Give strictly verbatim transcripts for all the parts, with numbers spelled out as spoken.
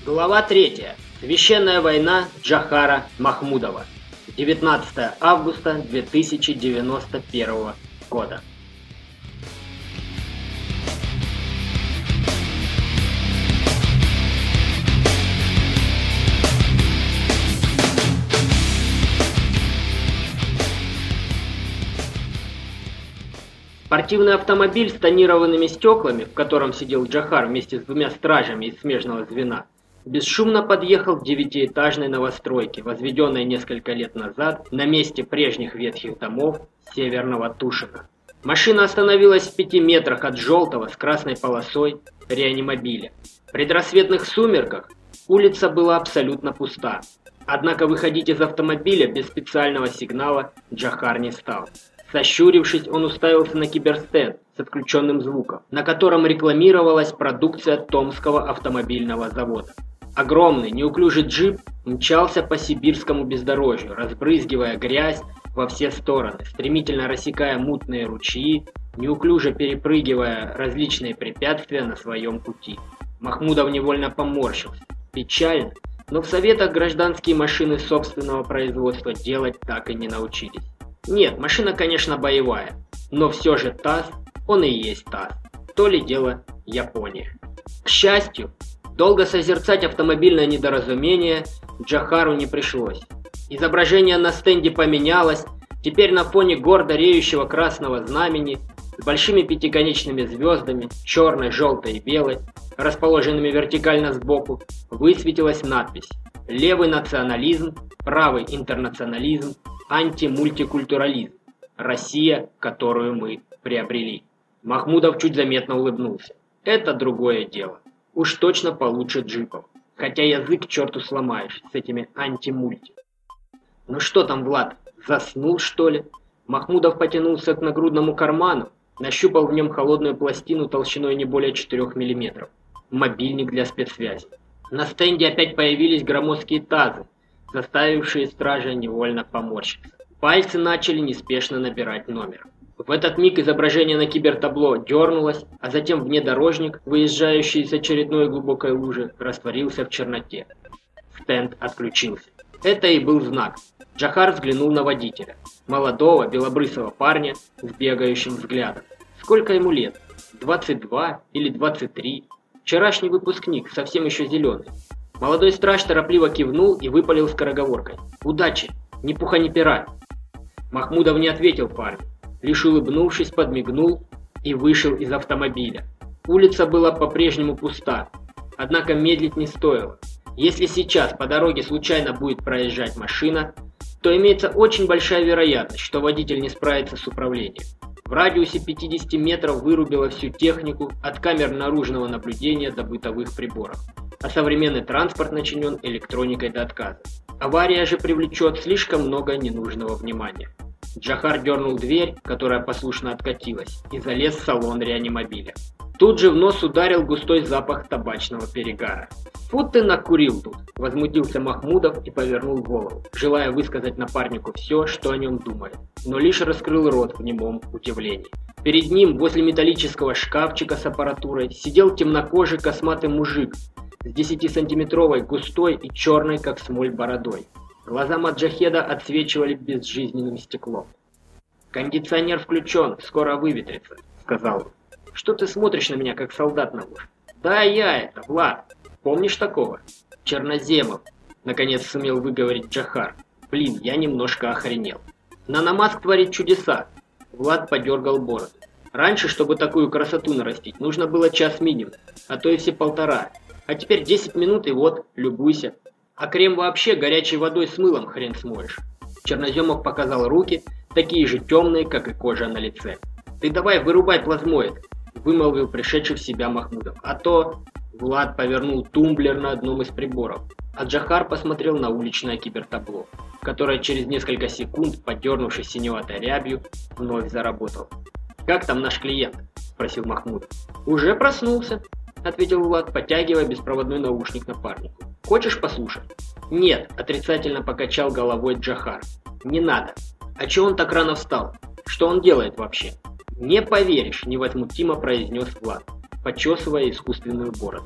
Глава третья. Священная война Джохара Махмудова. девятнадцатое августа две тысячи девяносто первого года. Спортивный автомобиль с тонированными стеклами, в котором сидел Джохар вместе с двумя стражами из смежного звена, бесшумно подъехал к девятиэтажной новостройке, возведенной несколько лет назад на месте прежних ветхих домов Северного Тушина. Машина остановилась в пяти метрах от желтого с красной полосой реанимобиля. В предрассветных сумерках улица была абсолютно пуста, однако выходить из автомобиля без специального сигнала Джохар не стал. Сощурившись, он уставился на киберстенд с отключенным звуком, на котором рекламировалась продукция Томского автомобильного завода. Огромный, неуклюжий джип мчался по сибирскому бездорожью, разбрызгивая грязь во все стороны, стремительно рассекая мутные ручьи, неуклюже перепрыгивая различные препятствия на своем пути. Махмудов невольно поморщился. Печально, но в советах гражданские машины собственного производства делать так и не научились. Нет, машина, конечно, боевая, но все же ТАСС, он и есть ТАСС. То ли дело Япония. К счастью, долго созерцать автомобильное недоразумение Джохару не пришлось. Изображение на стенде поменялось, теперь на фоне гордо реющего красного знамени с большими пятиконечными звездами, черной, желтой и белой, расположенными вертикально сбоку, высветилась надпись «Левый национализм, правый интернационализм, антимультикультурализм. Россия, которую мы приобрели». Махмудов чуть заметно улыбнулся. Это другое дело. Уж точно получше джипов. Хотя язык к черту сломаешь с этими антимульти. Ну что там, Влад, заснул, что ли? Махмудов потянулся к нагрудному карману, нащупал в нем холодную пластину толщиной не более четырёх миллиметров. Мобильник для спецсвязи. На стенде опять появились громоздкие тазы, заставившие стража невольно поморщиться. Пальцы начали неспешно набирать номер. В этот миг изображение на кибертабло дернулось, а затем внедорожник, выезжающий из очередной глубокой лужи, растворился в черноте. Стенд отключился. Это и был знак. Джохар взглянул на водителя. Молодого, белобрысого парня с бегающим взглядом. Сколько ему лет? двадцать два или двадцать три? Вчерашний выпускник, совсем еще зеленый. Молодой страж торопливо кивнул и выпалил скороговоркой: «Удачи! Ни пуха ни пера!» Махмудов не ответил парню, лишь улыбнувшись, подмигнул и вышел из автомобиля. Улица была по-прежнему пуста, однако медлить не стоило. Если сейчас по дороге случайно будет проезжать машина, то имеется очень большая вероятность, что водитель не справится с управлением. В радиусе пятидесяти метров вырубило всю технику от камер наружного наблюдения до бытовых приборов. А современный транспорт начинен электроникой до отказа. Авария же привлечет слишком много ненужного внимания. Джохар дернул дверь, которая послушно откатилась, и залез в салон реанимобиля. Тут же в нос ударил густой запах табачного перегара. «Фу ты накурил тут!» – возмутился Махмудов и повернул голову, желая высказать напарнику все, что о нем думает, но лишь раскрыл рот в немом удивлении. Перед ним, возле металлического шкафчика с аппаратурой, сидел темнокожий косматый мужик с десятисантиметровой густой и черной, как смоль, бородой. Глаза маджахеда отсвечивали безжизненным стеклом. «Кондиционер включен, скоро выветрится», — сказал он. «Что ты смотришь на меня, как солдат на муж?» «Да я это, Влад. Помнишь такого?» «Черноземов», — наконец сумел выговорить Джохар. «Блин, я немножко охренел. Наномаск творит чудеса». Влад подергал бороду. «Раньше, чтобы такую красоту нарастить, нужно было час минимум, а то и все полтора. А теперь десять минут и вот, любуйся. А крем вообще горячей водой с мылом хрен смоешь». Черноземов показал руки, такие же темные, как и кожа на лице. «Ты давай вырубай плазмоид», — вымолвил пришедший в себя Махмудов. «А то...» Влад повернул тумблер на одном из приборов, а Джохар посмотрел на уличное кибертабло, которое через несколько секунд, подернувшись синеватой рябью, вновь заработало. «Как там наш клиент?» — спросил Махмудов. «Уже проснулся», — ответил Влад, потягивая беспроводной наушник напарнику. «Хочешь послушать?» «Нет», — отрицательно покачал головой Джохар. «Не надо. А чё он так рано встал? Что он делает вообще?» «Не поверишь», — невозмутимо произнес Влад, почесывая искусственную бороду.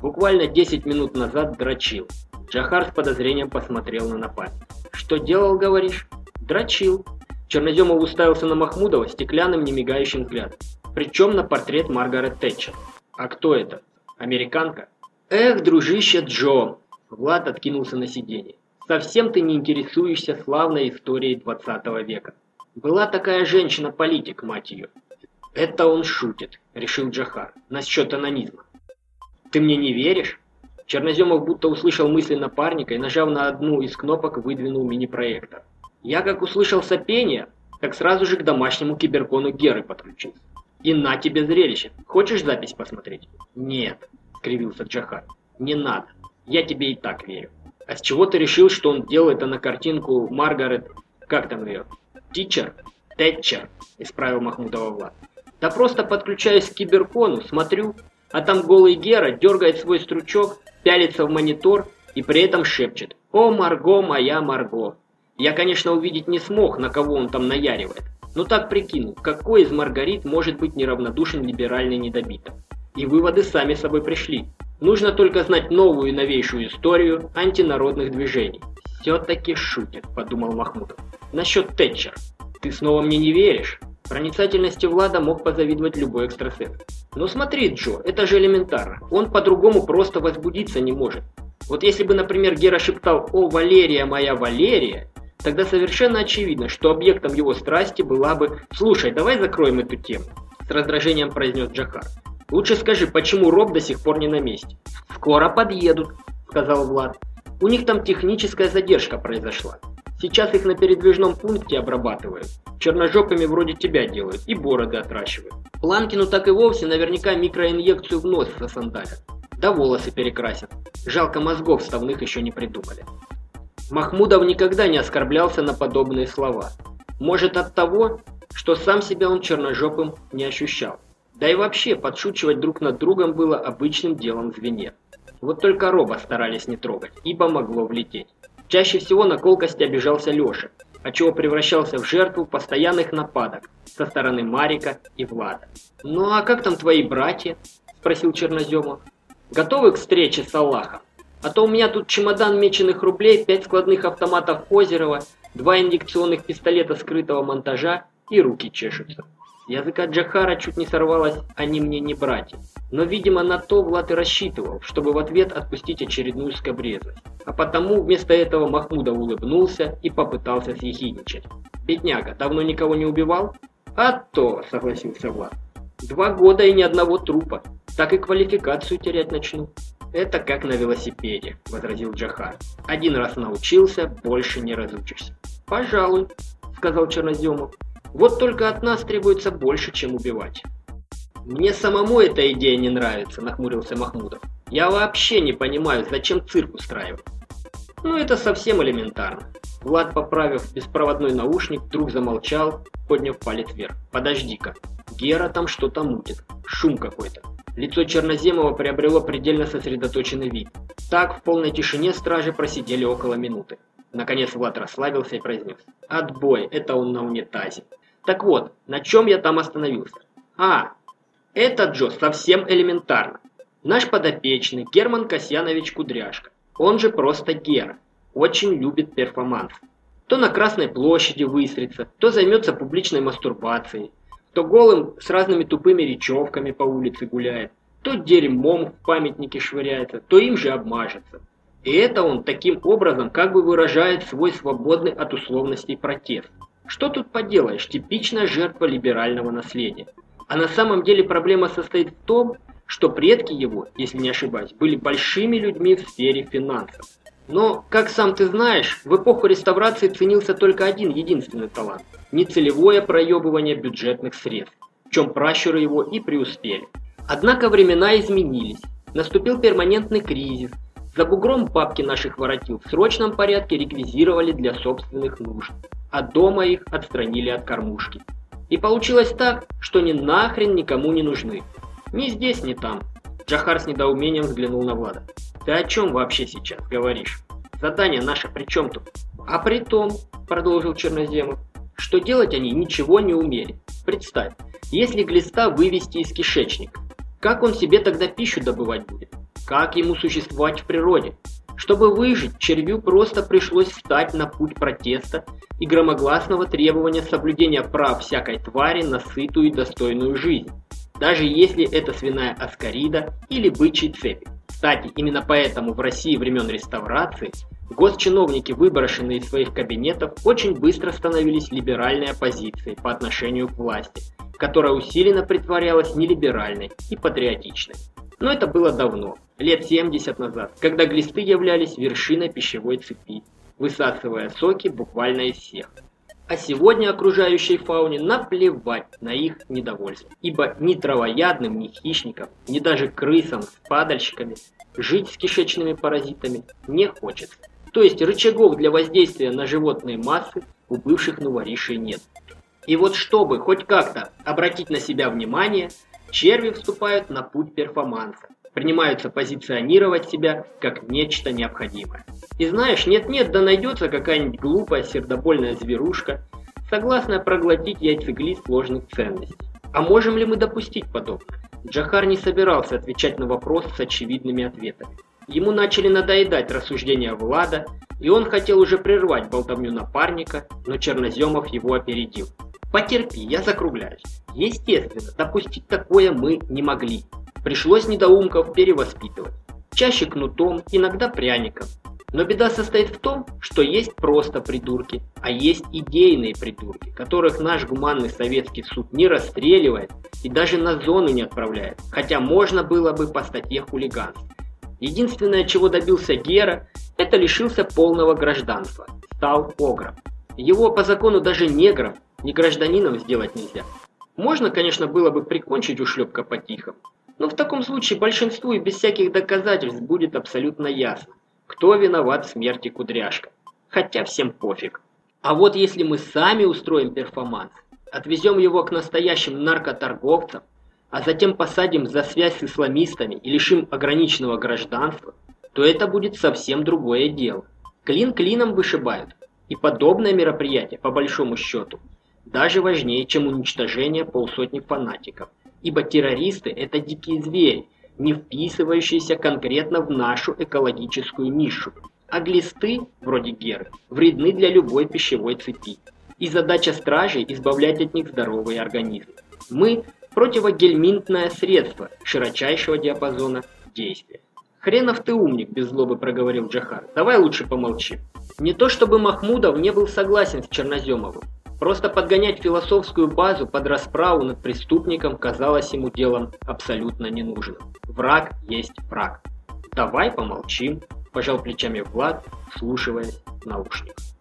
Буквально десять минут назад дрочил. Джохар с подозрением посмотрел на напарника. Что делал, говоришь? Дрочил. Черноземов уставился на Махмудова стеклянным немигающим взглядом. Причем на портрет Маргарет Тэтчер. А кто это? Американка? Эх, дружище Джо. Влад откинулся на сиденье. Совсем ты не интересуешься славной историей двадцатого века. Была такая женщина-политик, мать ее. Это он шутит, решил Джохар, насчет анонизма. Ты мне не веришь? Черноземов будто услышал мысли напарника и, нажав на одну из кнопок, выдвинул мини-проектор. Я как услышал сопение, так сразу же к домашнему киберкону Геры подключился. И на тебе зрелище. Хочешь запись посмотреть? Нет, скривился Джохар. Не надо. Я тебе и так верю. А с чего ты решил, что он делает это на картинку Маргарет... Как там ее? Тичер? Тэтчер, исправил Махмудова Влад. Да просто подключаюсь к киберкону, смотрю, а там голый Гера дергает свой стручок, пялится в монитор и при этом шепчет: «О, Марго, моя Марго». Я, конечно, увидеть не смог, на кого он там наяривает, но так прикинул, какой из Маргарит может быть неравнодушен либеральный недобиток. И выводы сами собой пришли. Нужно только знать новую и новейшую историю антинародных движений. «Все-таки шутит», — подумал Махмудов. «Насчет Тэтчер. Ты снова мне не веришь?» Проницательности Влада мог позавидовать любой экстрасенс. Но смотри, Джо, это же элементарно. Он по-другому просто возбудиться не может. Вот если бы, например, Гера шептал «О, Валерия, моя Валерия», тогда совершенно очевидно, что объектом его страсти была бы «Слушай, давай закроем эту тему», с раздражением произнес Джохар. «Лучше скажи, почему Роб до сих пор не на месте?» «Скоро подъедут», сказал Влад. «У них там техническая задержка произошла. Сейчас их на передвижном пункте обрабатывают. Черножопыми вроде тебя делают и бороды отращивают. Планкину так и вовсе наверняка микроинъекцию в нос засандалят. Да волосы перекрасят. Жалко, мозгов вставных еще не придумали». Махмудов никогда не оскорблялся на подобные слова. Может, от того, что сам себя он черножопым не ощущал. Да и вообще, подшучивать друг над другом было обычным делом в звене. Вот только Роба старались не трогать, ибо могло влететь. Чаще всего на колкости обижался Леша, отчего превращался в жертву постоянных нападок со стороны Марика и Влада. «Ну а как там твои братья?» – спросил Черноземов. «Готовы к встрече с Аллахом? А то у меня тут чемодан меченых рублей, пять складных автоматов Озерова, два инъекционных пистолета скрытого монтажа и руки чешутся». Язык от Джохара чуть не сорвалось «они мне не братья». Но, видимо, на то Влад и рассчитывал, чтобы в ответ отпустить очередную скабрезность. А потому вместо этого Махмудов улыбнулся и попытался съехидничать. «Бедняга, давно никого не убивал?» «А то», — согласился Влад. «Два года и ни одного трупа. Так и квалификацию терять начну». «Это как на велосипеде», — возразил Джохар. «Один раз научился, больше не разучишься». «Пожалуй», — сказал Черноземов. «Вот только от нас требуется больше, чем убивать». «Мне самому эта идея не нравится», — нахмурился Махмудов. «Я вообще не понимаю, зачем цирк устраивать». «Ну это совсем элементарно». Влад, поправив беспроводной наушник, вдруг замолчал, подняв палец вверх. «Подожди-ка, Гера там что-то мутит, шум какой-то». Лицо Черноземова приобрело предельно сосредоточенный вид. Так в полной тишине стражи просидели около минуты. Наконец Влад расслабился и произнес: «Отбой, это он на унитазе». Так вот, на чем я там остановился? А, это, Джо, совсем элементарно. Наш подопечный Герман Касьянович Кудряшка, он же просто Гера, очень любит перформанс. То на Красной площади выстрится, то займется публичной мастурбацией, то голым с разными тупыми речевками по улице гуляет, то дерьмом в памятнике швыряется, то им же обмажется. И это он таким образом как бы выражает свой свободный от условностей протест. Что тут поделаешь, типичная жертва либерального наследия. А на самом деле проблема состоит в том, что предки его, если не ошибаюсь, были большими людьми в сфере финансов. Но, как сам ты знаешь, в эпоху реставрации ценился только один единственный талант – нецелевое проебывание бюджетных средств, в чем пращуры его и преуспели. Однако времена изменились, наступил перманентный кризис, за бугром папки наших воротил в срочном порядке реквизировали для собственных нужд, а дома их отстранили от кормушки. И получилось так, что ни нахрен никому не нужны. Ни здесь, ни там. Джохар с недоумением взглянул на Влада. «Ты о чем вообще сейчас говоришь? Задание наше при чем тут?» «А при том, — продолжил Черноземов, — что делать они ничего не умели. Представь, если глиста вывести из кишечника, как он себе тогда пищу добывать будет? как ему существовать в природе. Чтобы выжить, червю просто пришлось встать на путь протеста и громогласного требования соблюдения прав всякой твари на сытую и достойную жизнь, даже если это свиная аскарида или бычий цепь. Кстати, именно поэтому в России времен реставрации госчиновники, выброшенные из своих кабинетов, очень быстро становились либеральной оппозицией по отношению к власти, которая усиленно притворялась нелиберальной и патриотичной. Но это было давно, лет семьдесят назад, когда глисты являлись вершиной пищевой цепи, высасывая соки буквально из всех. А сегодня окружающей фауне наплевать на их недовольство, ибо ни травоядным, ни хищникам, ни даже крысам с падальщиками жить с кишечными паразитами не хочется. То есть рычагов для воздействия на животные массы у бывших новоришей нет. И вот чтобы хоть как-то обратить на себя внимание, черви вступают на путь перформанса, принимаются позиционировать себя как нечто необходимое. И знаешь, нет-нет, да найдется какая-нибудь глупая сердобольная зверушка, согласная проглотить яйцеглист ложных ценностей. А можем ли мы допустить подобное? Джохар не собирался отвечать на вопрос с очевидными ответами. Ему начали надоедать рассуждения Влада, и он хотел уже прервать болтовню напарника, но Черноземов его опередил. «Потерпи, я закругляюсь. Естественно, допустить такое мы не могли. Пришлось недоумков перевоспитывать. Чаще кнутом, иногда пряником. Но беда состоит в том, что есть просто придурки, а есть идейные придурки, которых наш гуманный советский суд не расстреливает и даже на зону не отправляет, хотя можно было бы по статье хулиганства. Единственное, чего добился Гера, это лишился полного гражданства, стал огром. Его по закону даже негром, не гражданином сделать нельзя. Можно, конечно, было бы прикончить ушлепка по-тихому, но в таком случае большинству и без всяких доказательств будет абсолютно ясно, кто виноват в смерти Кудряшка. Хотя всем пофиг. А вот если мы сами устроим перформанс, отвезем его к настоящим наркоторговцам, а затем посадим за связь с исламистами и лишим ограниченного гражданства, то это будет совсем другое дело. Клин клином вышибают. И подобное мероприятие, по большому счету, даже важнее, чем уничтожение полсотни фанатиков. Ибо террористы – это дикие звери, не вписывающиеся конкретно в нашу экологическую нишу. А глисты, вроде Геры, вредны для любой пищевой цепи. И задача стражей – избавлять от них здоровые организмы. Мы – противогельминтное средство широчайшего диапазона действия. «Хренов ты умник», – без злобы проговорил Джохар. «Давай лучше помолчим». Не то чтобы Махмудов не был согласен с Черноземовым. Просто подгонять философскую базу под расправу над преступником казалось ему делом абсолютно ненужным. Враг есть враг. «Давай помолчим», – пожал плечами Влад, вслушиваясь в наушник.